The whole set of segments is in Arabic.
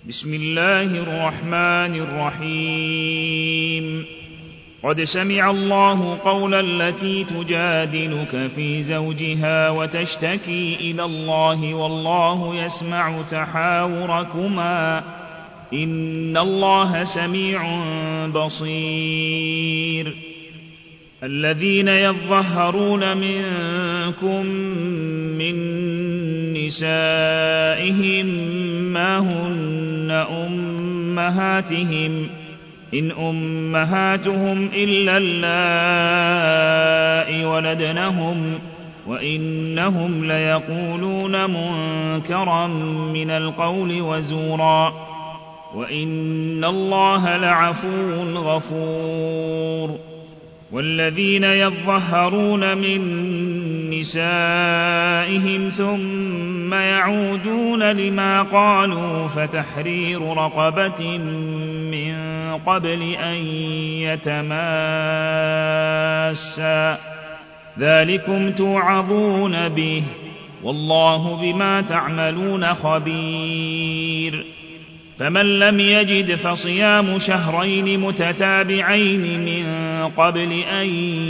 بسم الله الرحمن الرحيم قد سمع الله قول التي تجادلك في زوجها وتشتكي إلى الله والله يسمع تحاوركما إن الله سميع بصير الذين يظهرون منكم من نسائهم ما هن أمهاتهم إن أمهاتهم إلا اللائي ولدنهم وإنهم ليقولون منكرا من القول وزورا وإن الله لعفو غفور والذين يظهرون من نسائهم ثم يعودون لما قالوا فتحرير رقبة من قبل أن يتماسا ذلكم توعظون به والله بما تعملون خبير فمن لم يجد فصيام شهرين متتابعين من قبل أن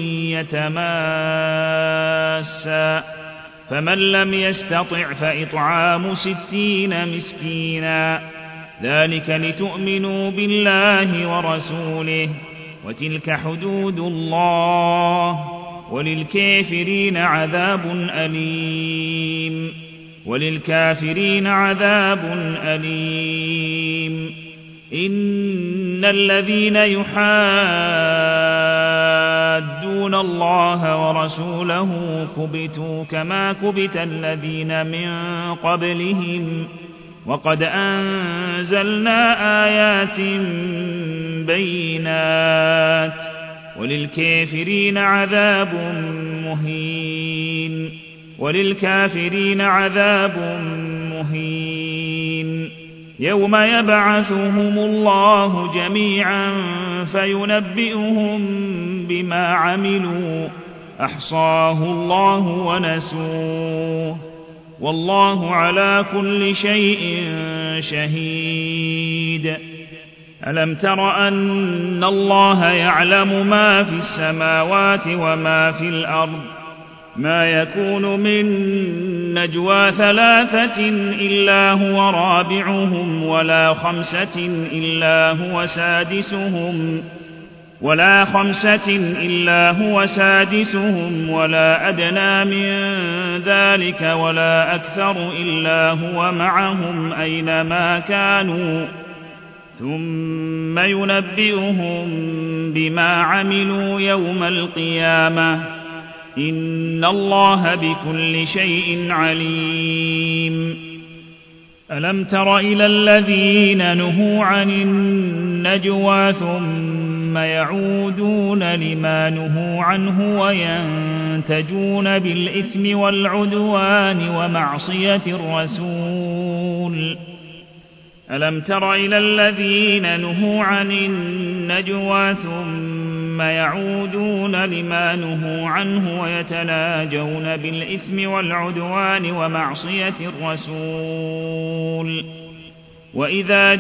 يتماسا فمن لم يستطع فإطعام 60 مسكينا ذلك لتؤمنوا بالله ورسوله وتلك حدود الله وللكافرين عذاب أليم إن الذين يحادون الله ورسوله كبتوا كما كبت الذين من قبلهم وقد أنزلنا آيات بينات وللكافرين عذاب مهين يوم يبعثهم الله جميعا فينبئهم بما عملوا أحصاه الله ونسوه والله على كل شيء شهيد ألم تر أن الله يعلم ما في السماوات وما في الأرض ما يكون من نجوى 3 إلا هو رابعهم ولا 5 إلا هو سادسهم ولا أدنى من ذلك ولا أكثر إلا هو معهم أينما كانوا ثم ينبئهم بما عملوا يوم القيامة إن الله بكل شيء عليم ألم تر إلى الذين نهوا عن النجوى ثم يعودون لما نهوا عنه وينتجون بالإثم والعدوان ومعصية الرسول ألم تر إلى الذين نهوا عن النجوى ثم يعودون لما نهوا عنه ويتناجون بالإثم والعدوان ومعصية الرسول وإذا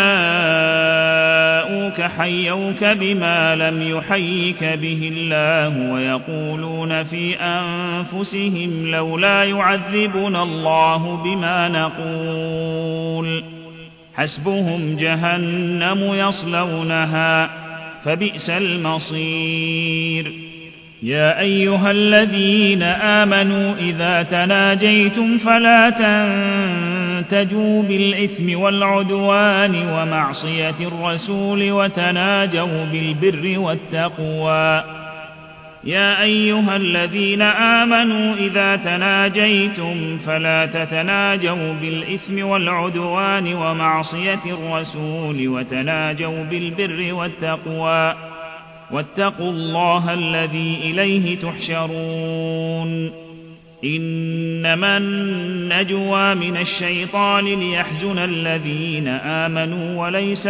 جاءوك حيوك بما لم يحيك به الله ويقولون في أنفسهم لولا يعذبنا الله بما نقول حسبهم جهنم يصلونها فبئس المصير يا أيها الذين آمنوا إذا تناجيتم فلا تنتجوا بالإثم والعدوان ومعصية الرسول وتناجوا بالبر والتقوى يا أيها الذين آمنوا إذا تناجيتم فلا تتناجوا بالإثم والعدوان ومعصية الرسول وتناجوا بالبر والتقوى واتقوا الله الذي إليه تحشرون إنما النجوى من الشيطان ليحزن الذين آمنوا وليس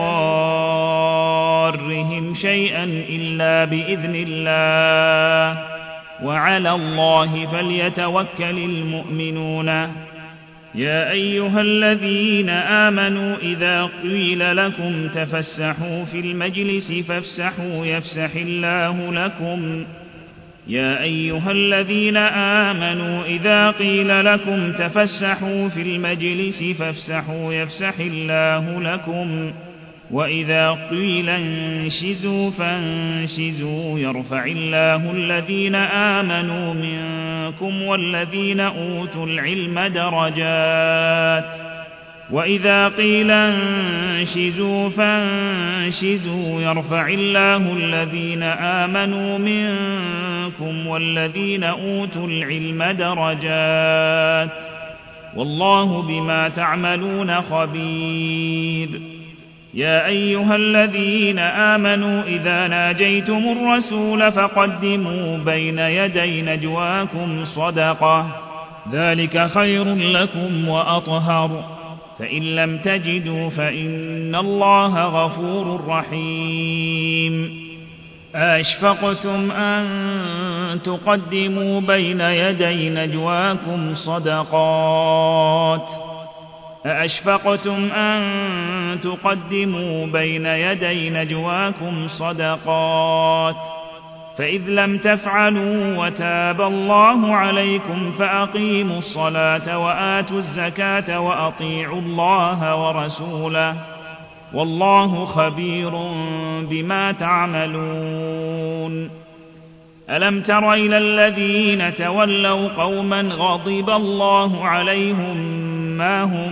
بضارهم شيئا إلا بإذن الله وعلى الله فليتوكل المؤمنون يا أيها الذين آمنوا إذا قيل لكم تفسحوا في المجلس فافسحوا يفسح الله لكم يا أيها الذين آمنوا إذا قيل لكم تفسحوا في المجلس فافسحوا يفسح الله لكم وإذا قيل انشزوا فانشزوا يرفع الله الذين آمنوا منكم والذين أوتوا العلم درجات وإذا قيل انشزوا فانشزوا يرفع الله الذين آمنوا منكم والذين أوتوا العلم درجات والله بما تعملون خبير يا أيها الذين آمنوا إذا ناجيتم الرسول فقدموا بين يدي نجواكم صدقة ذلك خير لكم وأطهر فإن لم تجدوا فإن الله غفور رحيم أأشفقتم أن تقدموا بين يدي نجواكم صدقات أأشفقتم أن تقدموا بين يدي نجواكم صدقات فإذ لم تفعلوا وتاب الله عليكم فأقيموا الصلاة وآتوا الزكاة وأطيعوا الله ورسوله والله خبير بما تعملون ألم تر إلى الذين تولوا قوما غضب الله عليهم ما هم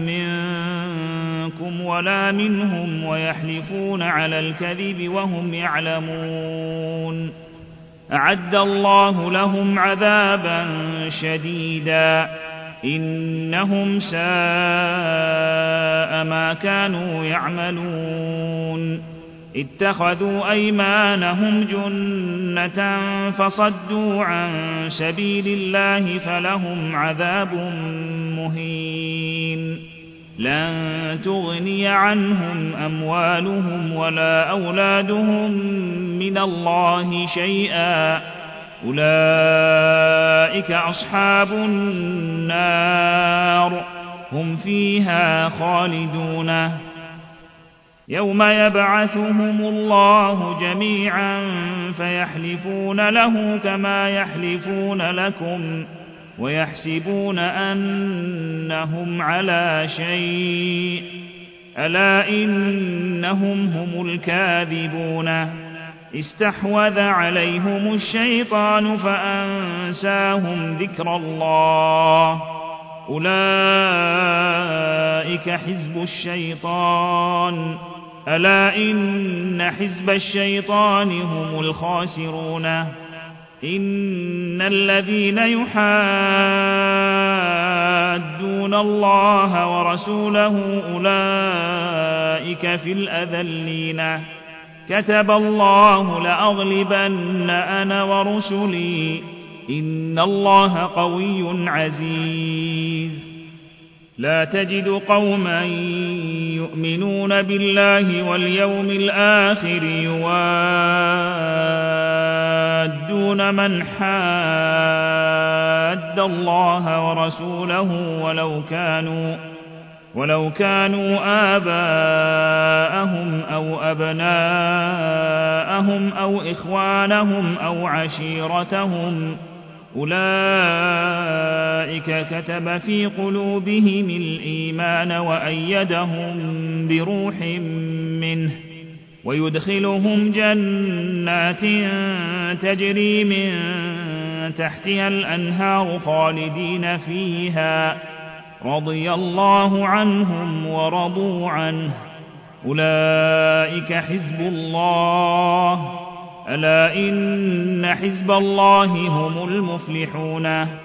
منكم ولا منهم ويحلفون على الكذب وهم يعلمون أعد الله لهم عذابا شديدا إنهم ساء ما كانوا يعملون اتخذوا أيمانهم جنة فصدوا عن سبيل الله فلهم عذاب مهين لن تغني عنهم أموالهم ولا أولادهم من الله شيئا أولئك أصحاب النار هم فيها خالدون يوم يبعثهم الله جميعا فيحلفون له كما يحلفون لكم ويحسبون أنهم على شيء ألا إنهم هم الكاذبون استحوذ عليهم الشيطان فأنساهم ذكر الله أولئك حزب الشيطان ألا إن حزب الشيطان هم الخاسرون إن الذين يحادون الله ورسوله أولئك في الأذلين كتب الله لأغلبن أنا ورسلي إن الله قوي عزيز لا تجد قوما يؤمنون بالله واليوم الآخر يوادون من حاد الله ورسوله ولو كانوا آباءهم أو أبناءهم أو إخوانهم أو عشيرتهم أولئك كتب في قلوبهم الإيمان وأيدهم بروح منه ويدخلهم جنات تجري من تحتها الأنهار خالدين فيها رضي الله عنهم ورضوا عنه أولئك حزب الله ألا إن حزب الله هم المفلحون